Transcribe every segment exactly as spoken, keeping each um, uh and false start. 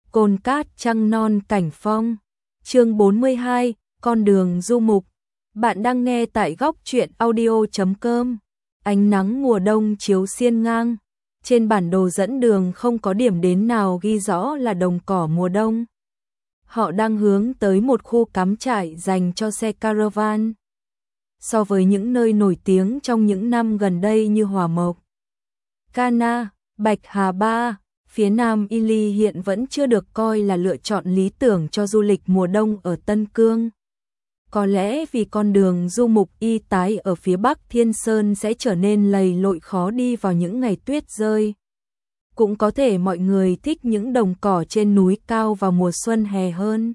Cồn cát trăng non cảnh phong. Chương bốn mươi hai, con đường du mục. Bạn đang nghe tại góc truyện audio chấm com. Ánh nắng mùa đông chiếu xiên ngang. Trên bản đồ dẫn đường không có điểm đến nào ghi rõ là đồng cỏ mùa đông. Họ đang hướng tới một khu cắm trại dành cho xe caravan. So với những nơi nổi tiếng trong những năm gần đây như Hòa Mộc, Cana, Bạch Hà Ba, phía Nam Ili hiện vẫn chưa được coi là lựa chọn lý tưởng cho du lịch mùa đông ở Tân Cương. Có lẽ vì con đường du mục y tái ở phía Bắc Thiên Sơn sẽ trở nên lầy lội khó đi vào những ngày tuyết rơi. Cũng có thể mọi người thích những đồng cỏ trên núi cao vào mùa xuân hè hơn.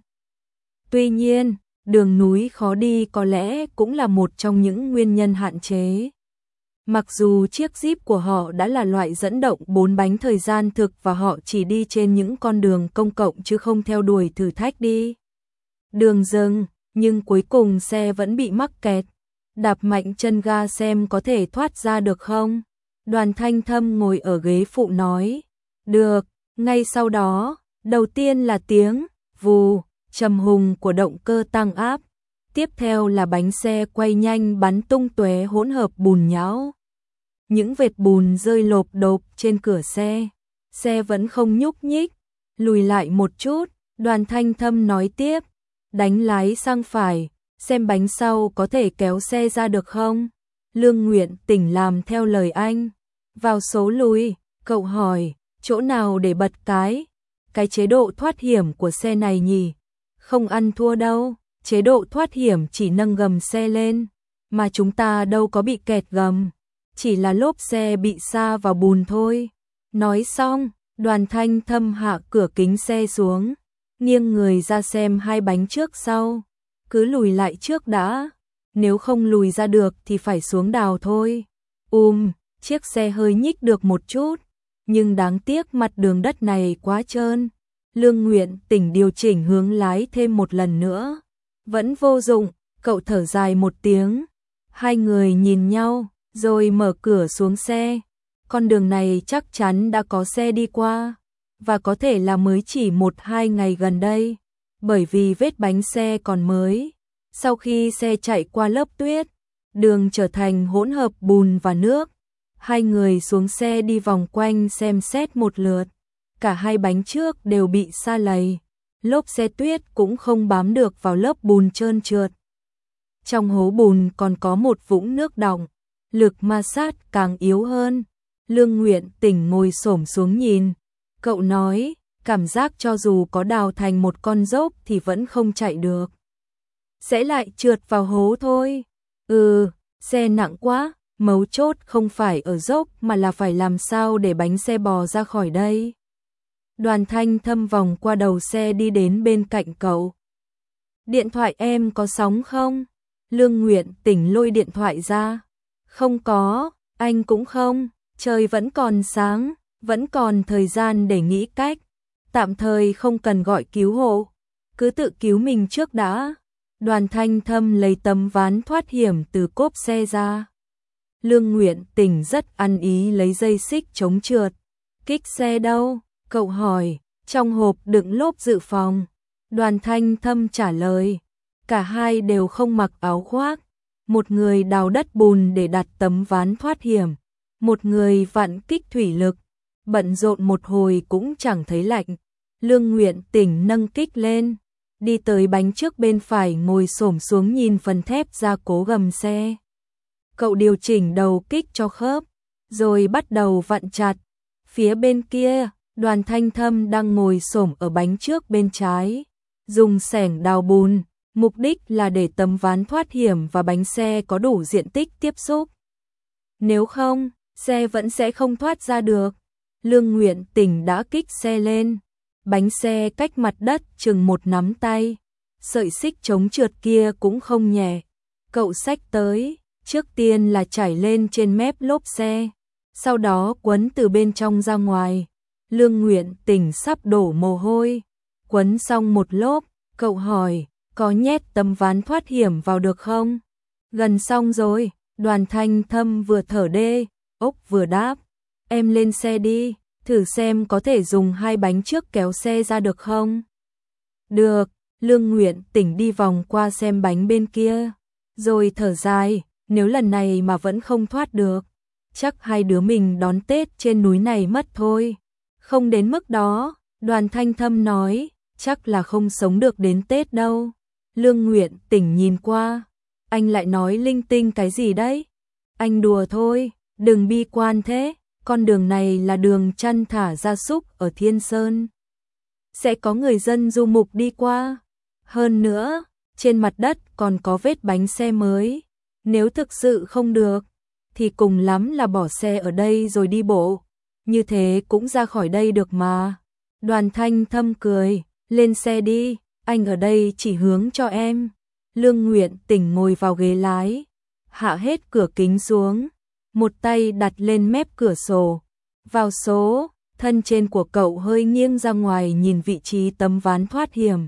Tuy nhiên, đường núi khó đi có lẽ cũng là một trong những nguyên nhân hạn chế. Mặc dù chiếc Jeep của họ đã là loại dẫn động bốn bánh thời gian thực và họ chỉ đi trên những con đường công cộng chứ không theo đuổi thử thách đi đường rừng, nhưng cuối cùng xe vẫn bị mắc kẹt. Đạp mạnh chân ga xem có thể thoát ra được không? Đoàn Thanh Thâm ngồi ở ghế phụ nói. Được, ngay sau đó, đầu tiên là tiếng vù trầm hùng của động cơ tăng áp. Tiếp theo là bánh xe quay nhanh bắn tung tóe hỗn hợp bùn nhão. Những vệt bùn rơi lộp độp trên cửa xe. Xe vẫn không nhúc nhích. Lùi lại một chút, Đoàn Thanh Thâm nói tiếp. Đánh lái sang phải, xem bánh sau có thể kéo xe ra được không? Lương Nguyện Tỉnh làm theo lời anh. Vào số lùi, cậu hỏi, chỗ nào để bật cái? Cái chế độ thoát hiểm của xe này nhỉ? Không ăn thua đâu. Chế độ thoát hiểm chỉ nâng gầm xe lên, mà chúng ta đâu có bị kẹt gầm, chỉ là lốp xe bị sa vào bùn thôi. Nói xong, Đoàn Thanh Thâm hạ cửa kính xe xuống, nghiêng người ra xem hai bánh trước sau. Cứ lùi lại trước đã, nếu không lùi ra được thì phải xuống đào thôi. Ùm, chiếc xe hơi nhích được một chút, nhưng đáng tiếc mặt đường đất này quá trơn. Lương Nguyện Tỉnh điều chỉnh hướng lái thêm một lần nữa. Vẫn vô dụng, cậu thở dài một tiếng. Hai người nhìn nhau, rồi mở cửa xuống xe. Con đường này chắc chắn đã có xe đi qua, và có thể là mới chỉ một hai ngày gần đây, bởi vì vết bánh xe còn mới. Sau khi xe chạy qua lớp tuyết, đường trở thành hỗn hợp bùn và nước. Hai người xuống xe đi vòng quanh xem xét một lượt. Cả hai bánh trước đều bị sa lầy. Lốp xe tuyết cũng không bám được vào lớp bùn trơn trượt. Trong hố bùn còn có một vũng nước đọng, lực ma sát càng yếu hơn. Lương Nguyện Tỉnh ngồi xổm xuống nhìn. Cậu nói, cảm giác cho dù có đào thành một con dốc thì vẫn không chạy được. Sẽ lại trượt vào hố thôi. Ừ, xe nặng quá, mấu chốt không phải ở dốc mà là phải làm sao để bánh xe bò ra khỏi đây. Đoàn Thanh Thâm vòng qua đầu xe đi đến bên cạnh cậu. Điện thoại em có sóng không? Lương Nguyện Tỉnh lôi điện thoại ra. Không có, anh cũng không, trời vẫn còn sáng, vẫn còn thời gian để nghĩ cách. Tạm thời không cần gọi cứu hộ, cứ tự cứu mình trước đã. Đoàn Thanh Thâm lấy tấm ván thoát hiểm từ cốp xe ra. Lương Nguyện Tỉnh rất ăn ý lấy dây xích chống trượt. Kích xe đâu? Cậu hỏi, trong hộp đựng lốp dự phòng. Đoàn Thanh Thâm trả lời, cả hai đều không mặc áo khoác. Một người đào đất bùn để đặt tấm ván thoát hiểm, một người vặn kích thủy lực. Bận rộn một hồi cũng chẳng thấy lạnh. Lương Nguyện Tỉnh nâng kích lên, đi tới bánh trước bên phải ngồi xổm xuống nhìn phần thép gia cố gầm xe. Cậu điều chỉnh đầu kích cho khớp, rồi bắt đầu vặn chặt. Phía bên kia, Đoàn Thanh Thâm đang ngồi xổm ở bánh trước bên trái, dùng xẻng đào bùn, mục đích là để tấm ván thoát hiểm và bánh xe có đủ diện tích tiếp xúc. Nếu không, xe vẫn sẽ không thoát ra được. Lương Nguyện Tỉnh đã kích xe lên, bánh xe cách mặt đất chừng một nắm tay, sợi xích chống trượt kia cũng không nhẹ. Cậu xách tới, trước tiên là trải lên trên mép lốp xe, sau đó quấn từ bên trong ra ngoài. Lương Nguyện Tỉnh sắp đổ mồ hôi. Quấn xong một lốp, cậu hỏi, có nhét tấm ván thoát hiểm vào được không? Gần xong rồi. Đoàn Thanh Thâm vừa thở đê, ốc vừa đáp. Em lên xe đi, thử xem có thể dùng hai bánh trước kéo xe ra được không? Được, Lương Nguyện Tỉnh đi vòng qua xem bánh bên kia, rồi thở dài, nếu lần này mà vẫn không thoát được, chắc hai đứa mình đón Tết trên núi này mất thôi. Không đến mức đó, Đoàn Thanh Thâm nói, chắc là không sống được đến Tết đâu. Lương Nguyện Tỉnh nhìn qua, anh lại nói linh tinh cái gì đấy? Anh đùa thôi, đừng bi quan thế, con đường này là đường chăn thả gia súc ở Thiên Sơn. Sẽ có người dân du mục đi qua. Hơn nữa, trên mặt đất còn có vết bánh xe mới. Nếu thực sự không được, thì cùng lắm là bỏ xe ở đây rồi đi bộ. Như thế cũng ra khỏi đây được mà. Đoàn Thanh Thâm cười, lên xe đi, anh ở đây chỉ hướng cho em. Lương Nguyện Tỉnh ngồi vào ghế lái, hạ hết cửa kính xuống, một tay đặt lên mép cửa sổ. Vào số, thân trên của cậu hơi nghiêng ra ngoài nhìn vị trí tấm ván thoát hiểm.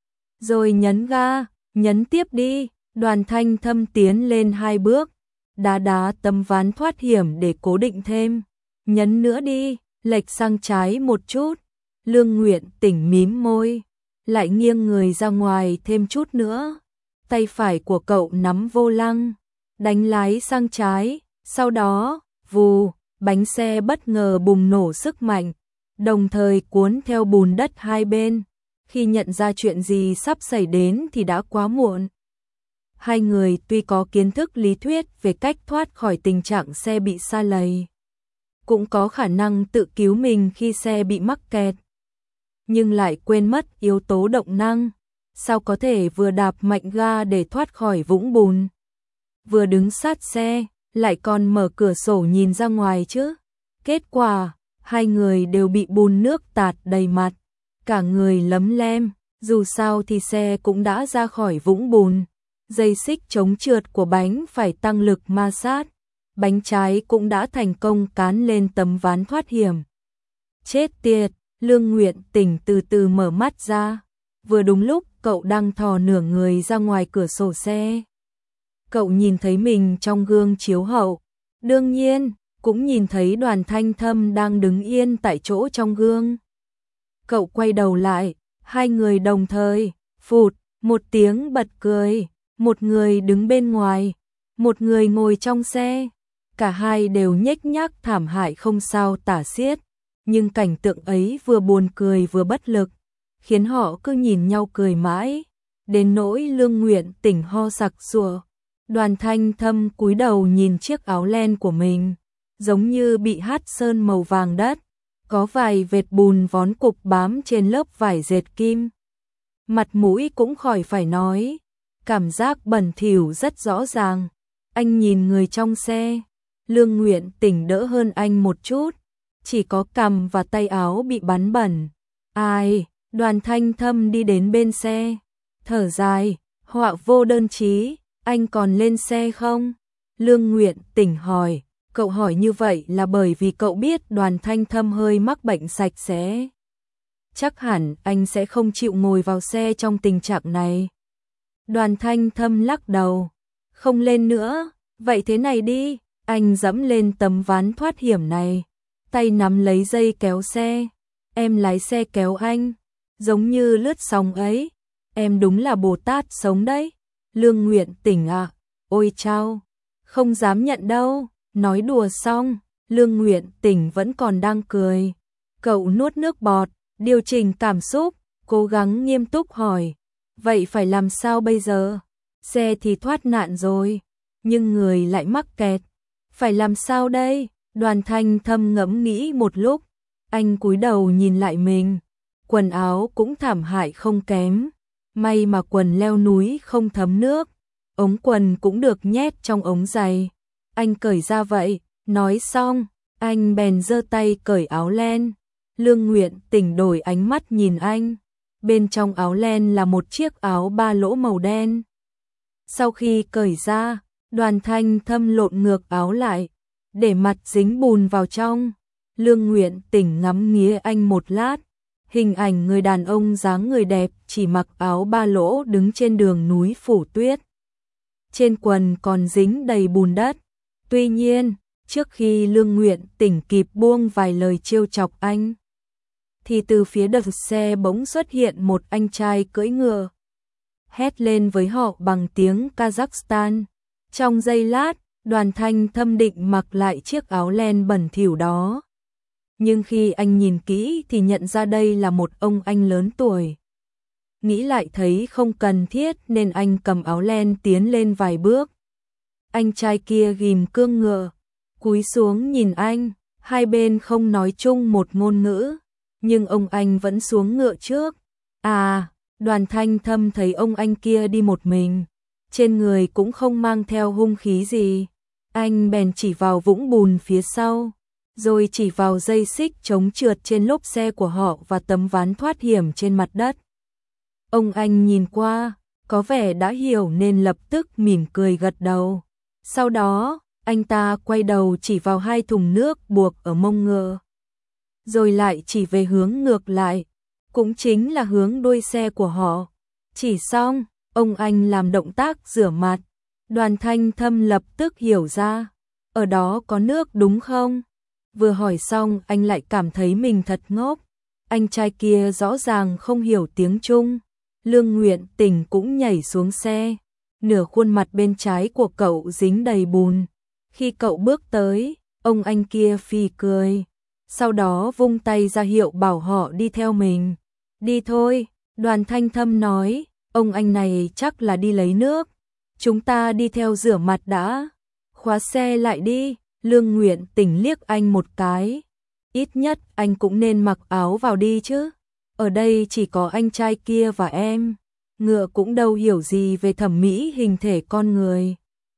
Rồi nhấn ga, nhấn tiếp đi. Đoàn Thanh Thâm tiến lên hai bước, đá đá tấm ván thoát hiểm để cố định thêm. Nhấn nữa đi, lệch sang trái một chút. Lương Nguyện Tỉnh mím môi, lại nghiêng người ra ngoài thêm chút nữa. Tay phải của cậu nắm vô lăng, đánh lái sang trái, sau đó, vù, bánh xe bất ngờ bùng nổ sức mạnh, đồng thời cuốn theo bùn đất hai bên. Khi nhận ra chuyện gì sắp xảy đến thì đã quá muộn. Hai người tuy có kiến thức lý thuyết về cách thoát khỏi tình trạng xe bị sa lầy, cũng có khả năng tự cứu mình khi xe bị mắc kẹt, nhưng lại quên mất yếu tố động năng. Sao có thể vừa đạp mạnh ga để thoát khỏi vũng bùn, vừa đứng sát xe, lại còn mở cửa sổ nhìn ra ngoài chứ? Kết quả, hai người đều bị bùn nước tạt đầy mặt, cả người lấm lem, dù sao thì xe cũng đã ra khỏi vũng bùn. Dây xích chống trượt của bánh phải tăng lực ma sát, bánh trái cũng đã thành công cán lên tấm ván thoát hiểm. Chết tiệt, Lương Nguyện Tỉnh từ từ mở mắt ra, vừa đúng lúc cậu đang thò nửa người ra ngoài cửa sổ xe. Cậu nhìn thấy mình trong gương chiếu hậu, đương nhiên, cũng nhìn thấy Đoàn Thanh Thâm đang đứng yên tại chỗ trong gương. Cậu quay đầu lại, hai người đồng thời, phụt, một tiếng bật cười, một người đứng bên ngoài, một người ngồi trong xe. Cả hai đều nhếch nhác thảm hại không sao tả xiết, nhưng cảnh tượng ấy vừa buồn cười vừa bất lực, khiến họ cứ nhìn nhau cười mãi, đến nỗi Lương Nguyện Tỉnh ho sặc sụa. Đoàn Thanh Thâm cúi đầu nhìn chiếc áo len của mình, giống như bị hắt sơn màu vàng đất, có vài vệt bùn vón cục bám trên lớp vải dệt kim. Mặt mũi cũng khỏi phải nói, cảm giác bẩn thỉu rất rõ ràng. Anh nhìn người trong xe, Lương Nguyện Tỉnh đỡ hơn anh một chút, chỉ có cằm và tay áo bị bắn bẩn. Ai? Đoàn Thanh Thâm đi đến bên xe, thở dài, họa vô đơn chí, anh còn lên xe không? Lương Nguyện Tỉnh hỏi, cậu hỏi như vậy là bởi vì cậu biết Đoàn Thanh Thâm hơi mắc bệnh sạch sẽ. Chắc hẳn anh sẽ không chịu ngồi vào xe trong tình trạng này. Đoàn Thanh Thâm lắc đầu, không lên nữa, vậy thế này đi, anh dẫm lên tấm ván thoát hiểm này, tay nắm lấy dây kéo xe, em lái xe kéo anh, giống như lướt sóng ấy, em đúng là Bồ Tát sống đấy. Lương Nguyện Tỉnh ạ, à, ôi chao, không dám nhận đâu. Nói đùa xong, Lương Nguyện Tỉnh vẫn còn đang cười. Cậu nuốt nước bọt, điều chỉnh cảm xúc, cố gắng nghiêm túc hỏi, vậy phải làm sao bây giờ? Xe thì thoát nạn rồi, nhưng người lại mắc kẹt, phải làm sao đây? Đoàn Thanh Thâm ngẫm nghĩ một lúc, anh cúi đầu nhìn lại mình, quần áo cũng thảm hại không kém, may mà quần leo núi không thấm nước, ống quần cũng được nhét trong ống giày. Anh cởi ra vậy, nói xong, anh bèn giơ tay cởi áo len. Lương Nguyện Tỉnh đổi ánh mắt nhìn anh, bên trong áo len là một chiếc áo ba lỗ màu đen. Sau khi cởi ra, Đoàn Thanh Thâm lộn ngược áo lại, để mặt dính bùn vào trong. Lương Nguyện Tỉnh ngắm nghía anh một lát, hình ảnh người đàn ông dáng người đẹp chỉ mặc áo ba lỗ đứng trên đường núi phủ tuyết. Trên quần còn dính đầy bùn đất. Tuy nhiên, Trước khi Lương Nguyện Tỉnh kịp buông vài lời trêu chọc anh, thì từ phía đập xe bỗng xuất hiện một anh trai cưỡi ngựa, hét lên với họ bằng tiếng Kazakhstan. Trong giây lát, Đoàn Thanh Thâm định mặc lại chiếc áo len bẩn thỉu đó. Nhưng khi anh nhìn kỹ thì nhận ra đây là một ông anh lớn tuổi. Nghĩ lại thấy không cần thiết nên anh cầm áo len tiến lên vài bước. Anh trai kia ghim cương ngựa, cúi xuống nhìn anh, hai bên không nói chung một ngôn ngữ, nhưng ông anh vẫn xuống ngựa trước. À, Đoàn Thanh Thâm thấy ông anh kia đi một mình, trên người cũng không mang theo hung khí gì. Anh bèn chỉ vào vũng bùn phía sau, rồi chỉ vào dây xích chống trượt trên lốp xe của họ và tấm ván thoát hiểm trên mặt đất. Ông anh nhìn qua, có vẻ đã hiểu nên lập tức mỉm cười gật đầu. Sau đó, anh ta quay đầu chỉ vào hai thùng nước buộc ở mông ngựa, rồi lại chỉ về hướng ngược lại, cũng chính là hướng đuôi xe của họ. Chỉ xong, ông anh làm động tác rửa mặt. Đoàn Thanh Thâm lập tức hiểu ra, ở đó có nước đúng không? Vừa hỏi xong anh lại cảm thấy mình thật ngốc. Anh trai kia rõ ràng không hiểu tiếng Trung. Lương Nguyện Tỉnh cũng nhảy xuống xe. Nửa khuôn mặt bên trái của cậu dính đầy bùn. Khi cậu bước tới, ông anh kia phì cười. Sau đó vung tay ra hiệu bảo họ đi theo mình. Đi thôi, Đoàn Thanh Thâm nói, ông anh này chắc là đi lấy nước. Chúng ta đi theo rửa mặt đã. Khóa xe lại đi. Lương Nguyện Tỉnh liếc anh một cái. Ít nhất anh cũng nên mặc áo vào đi chứ. Ở đây chỉ có anh trai kia và em. Ngựa cũng đâu hiểu gì về thẩm mỹ hình thể con người.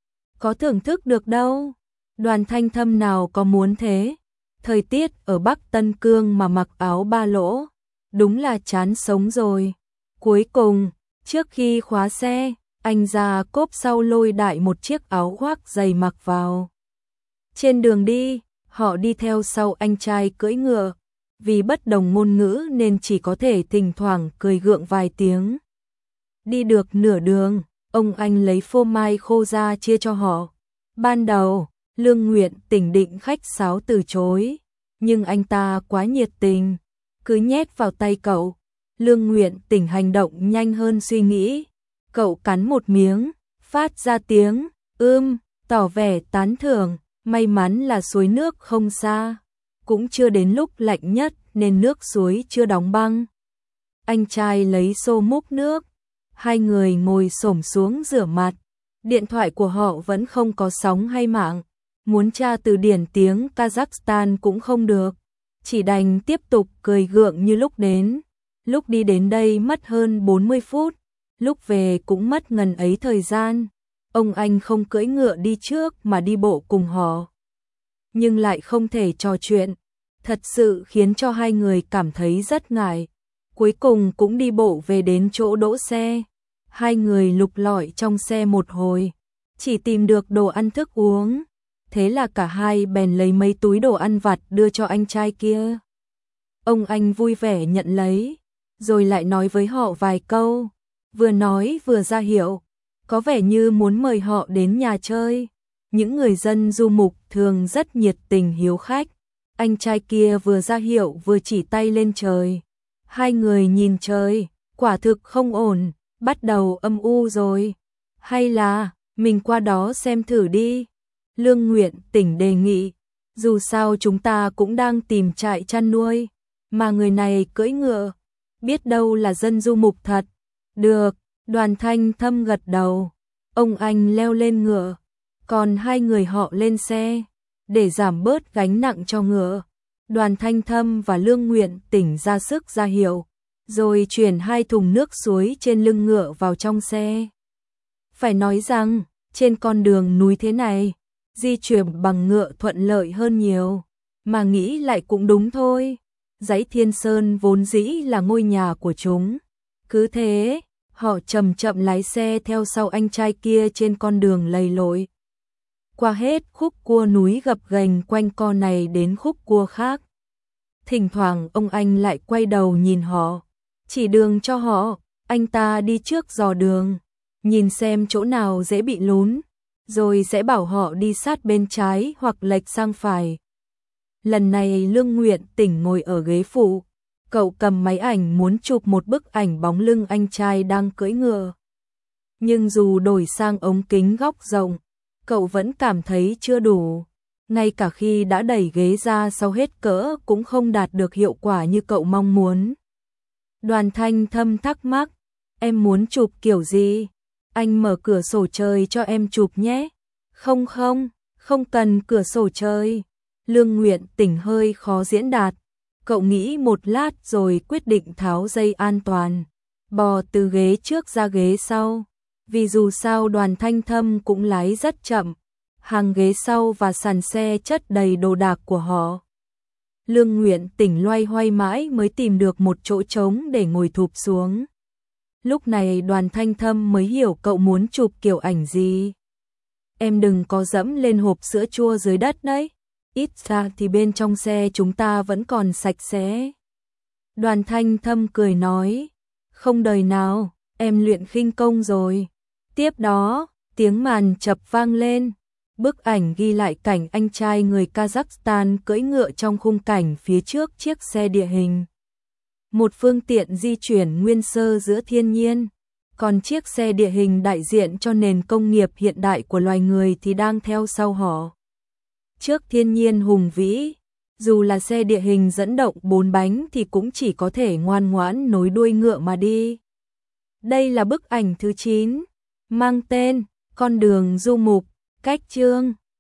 Có thưởng thức được đâu. Đoàn Thanh Thâm nào có muốn thế. Thời tiết ở Bắc Tân Cương mà mặc áo ba lỗ, đúng là chán sống rồi. Cuối cùng, trước khi khóa xe, anh ra cốp sau lôi đại một chiếc áo khoác dày mặc vào. Trên đường đi, họ đi theo sau anh trai cưỡi ngựa. Vì bất đồng ngôn ngữ nên chỉ có thể thỉnh thoảng cười gượng vài tiếng. Đi được nửa đường, ông anh lấy phô mai khô ra chia cho họ. Ban đầu, Lương Nguyện Tỉnh định khách sáo từ chối, nhưng anh ta quá nhiệt tình, cứ nhét vào tay cậu. Lương Nguyện Tỉnh hành động nhanh hơn suy nghĩ. Cậu cắn một miếng, phát ra tiếng ưm, tỏ vẻ tán thưởng. May mắn là suối nước không xa, cũng chưa đến lúc lạnh nhất nên nước suối chưa đóng băng. Anh trai lấy xô múc nước, hai người ngồi xổm xuống rửa mặt. Điện thoại của họ vẫn không có sóng hay mạng, muốn tra từ điển tiếng Kazakhstan cũng không được, chỉ đành tiếp tục cười gượng như lúc đến. Lúc đi đến đây mất hơn bốn mươi phút, lúc về cũng mất ngần ấy thời gian. Ông anh không cưỡi ngựa đi trước mà đi bộ cùng họ, nhưng lại không thể trò chuyện, thật sự khiến cho hai người cảm thấy rất ngại. Cuối cùng cũng đi bộ về đến chỗ đỗ xe. Hai người lục lọi trong xe một hồi, chỉ tìm được đồ ăn thức uống. Thế là cả hai bèn lấy mấy túi đồ ăn vặt đưa cho anh trai kia. Ông anh vui vẻ nhận lấy, rồi lại nói với họ vài câu, vừa nói vừa ra hiệu, có vẻ như muốn mời họ đến nhà chơi. Những người dân du mục thường rất nhiệt tình hiếu khách. Anh trai kia vừa ra hiệu vừa chỉ tay lên trời. Hai người nhìn trời, quả thực không ổn, bắt đầu âm u rồi. Hay là, mình qua đó xem thử đi. Lương Nguyện Tỉnh đề nghị, dù sao chúng ta cũng đang tìm trại chăn nuôi, mà người này cưỡi ngựa, biết đâu là dân du mục thật. Được, Đoàn Thanh Thâm gật đầu. Ông anh leo lên ngựa, còn hai người họ lên xe. Để giảm bớt gánh nặng cho ngựa, Đoàn Thanh Thâm và Lương Nguyện Tỉnh ra sức ra hiệu, rồi chuyển hai thùng nước suối trên lưng ngựa vào trong xe. Phải nói rằng, trên con đường núi thế này, di chuyển bằng ngựa thuận lợi hơn nhiều, mà nghĩ lại cũng đúng thôi. Dãy Thiên Sơn vốn dĩ là ngôi nhà của chúng. Cứ thế, họ chậm chậm lái xe theo sau anh trai kia trên con đường lầy lội. Qua hết khúc cua núi gập ghềnh quanh co này đến khúc cua khác. Thỉnh thoảng ông anh lại quay đầu nhìn họ, chỉ đường cho họ. Anh ta đi trước dò đường, nhìn xem chỗ nào dễ bị lún, rồi sẽ bảo họ đi sát bên trái hoặc lệch sang phải. Lần này Lương Nguyện Tỉnh ngồi ở ghế phụ, cậu cầm máy ảnh muốn chụp một bức ảnh bóng lưng anh trai đang cưỡi ngựa. Nhưng dù đổi sang ống kính góc rộng, cậu vẫn cảm thấy chưa đủ. Ngay cả khi đã đẩy ghế ra sau hết cỡ cũng không đạt được hiệu quả như cậu mong muốn. Đoàn Thanh Thâm thắc mắc, em muốn chụp kiểu gì? Anh mở cửa sổ trời cho em chụp nhé. Không không, không cần cửa sổ trời. Lương Nguyện Tỉnh hơi khó diễn đạt. Cậu nghĩ một lát rồi quyết định tháo dây an toàn, bò từ ghế trước ra ghế sau. Vì dù sao Đoàn Thanh Thâm cũng lái rất chậm, hàng ghế sau và sàn xe chất đầy đồ đạc của họ. Lương Nguyện Tỉnh loay hoay mãi mới tìm được một chỗ trống để ngồi thụp xuống. Lúc này Đoàn Thanh Thâm mới hiểu cậu muốn chụp kiểu ảnh gì. Em đừng có dẫm lên hộp sữa chua dưới đất đấy. Ít ra thì bên trong xe chúng ta vẫn còn sạch sẽ. Đoàn Thanh Thâm cười nói, không đời nào, em luyện khinh công rồi. Tiếp đó, tiếng màn chập vang lên. Bức ảnh ghi lại cảnh anh trai người Kazakhstan cưỡi ngựa trong khung cảnh phía trước chiếc xe địa hình. Một phương tiện di chuyển nguyên sơ giữa thiên nhiên. Còn chiếc xe địa hình đại diện cho nền công nghiệp hiện đại của loài người thì đang theo sau họ. Trước thiên nhiên hùng vĩ, dù là xe địa hình dẫn động bốn bánh thì cũng chỉ có thể ngoan ngoãn nối đuôi ngựa mà đi. Đây là bức ảnh thứ chín, mang tên Con đường du mục, cách chương.